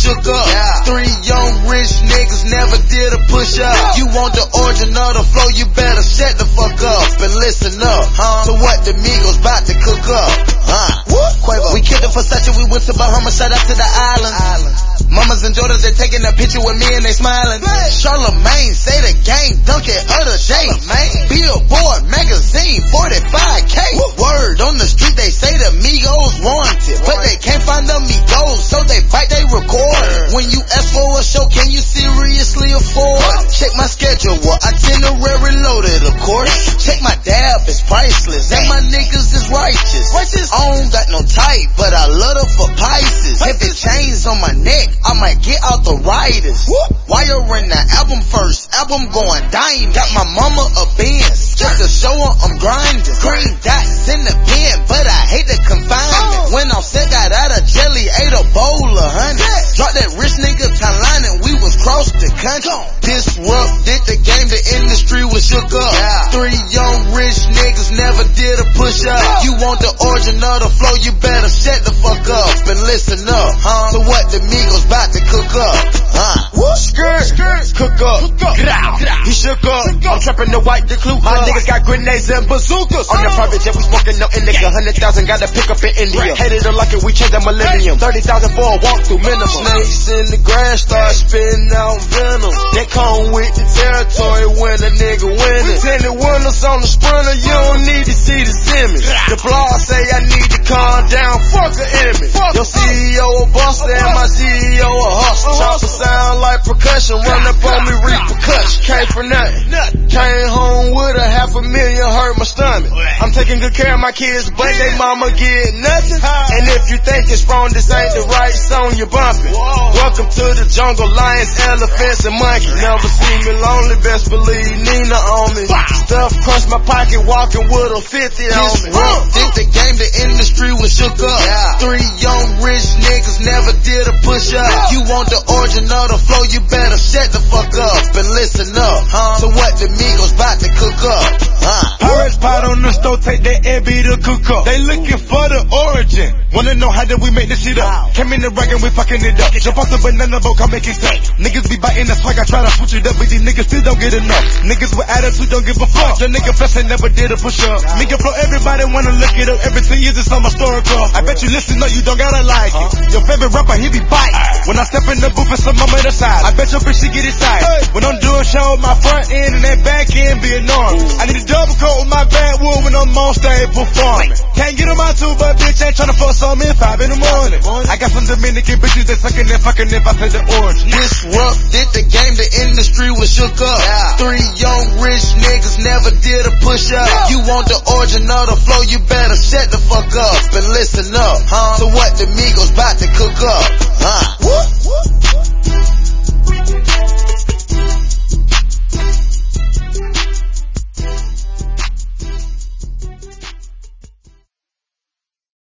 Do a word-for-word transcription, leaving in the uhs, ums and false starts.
shook up. Yeah. Three young rich niggas never did a push up. You want the origin of the flow, you better shut the fuck up and listen up huh? to what the Migos bout to cook up. Huh? Quavo. We killed the Versace, we went to Bahamas, shout out to the island. island. Mamas and daughters, they taking a picture with me and they smiling. Charlamagne say the gang dunk it other day. Billboard magazine, forty-five K. Word on the street, they say the Migos wanted, but they can't find the Migos, so they bite, they record. When you ask for a show, can you seriously afford? Check my schedule, itinerary loaded, of course. Check my dab, it's priceless, and my niggas is righteous. I don't got no type, but I love them for Pisces. If it chains on my neck, I might get out the riders. Wiring the album first, album going diamond. Got my mama a Benz, just to show her I'm grinding. Green dots in the pen, but I hate the confinement. When I'm sick, got out of jelly, ate a bowl of honey. Drop that rich nigga timeline and we was cross the country. Disrupted the game, the industry was shook up. Three young rich niggas never did a push up. You want the origin of the flow, you better shut the fuck up and listen up huh? to what the Migos bout to cook up. Huh? Skirt, skirt, cook up. He shook up. I'm trapping the white, the clue. My niggas got grenades and bazookas. On the private jet, we smoking no indica. Hundred thousand got to pick up in India. Hated or like it, we changed the millennium. Thirty thousand for a walk through minimum. Snakes in the grass start spitting out venom. They come with the territory when a nigga winning. Tinted windows on the sprinter, you don't need to see the image. The blog say I need to calm down, fuck an image. Your C E O a buster and my C E O a hustler. Chopper sound like percussion, run up on me repercussion. Came for nothing, came home with a half a million, hurt my stomach. I'm taking good care of my kids, but they mama get nothing. And if you think it's wrong, this ain't the right song, you're bumping. Welcome to the jungle, lions, elephants, and monkeys. Never see me lonely, best believe Nina on me. Stuff crushed my pocket, walking with a fifty on me. Disrupted the game, the industry was shook up. Three young rich niggas never did a push up. You want the origin of the flow, you better shut the fuck up and listen up huh? to what the Migos bout to cook up. Huh? Pirates pot on the stove, take that and be the cook up. They looking for the origin, wanna know how did we make this shit up. Came in the rag and we fucking it up. Jump off the banana boat, come make it stop. Niggas be biting the swag, I try to switch it up, but these niggas still don't get enough. Niggas with attitude don't give a fuck. The nigga flexing never did a push up. Nigga flow, everybody wanna look it up. Every ten years it's on my historical. I bet you listen up, you don't gotta like it. Your favorite rapper, he be biting. When I step in the booth, it's some mama the side. I bet your bitch she get excited. When I'm doing show, my front end and that back end be enormous. I need a double coat with my backwood when I'm on stage performing. Can't get on my two, but bitch ain't tryna fuck on me at five in the morning. I got some Dominican bitches that suckin' and fucking if I say the origin. Disrupted the game, the industry was shook up. Three young rich niggas never did a push up. You want the origin of the flow, you better shut the fuck up and listen up huh? to what the Migos bout to cook up. Huh?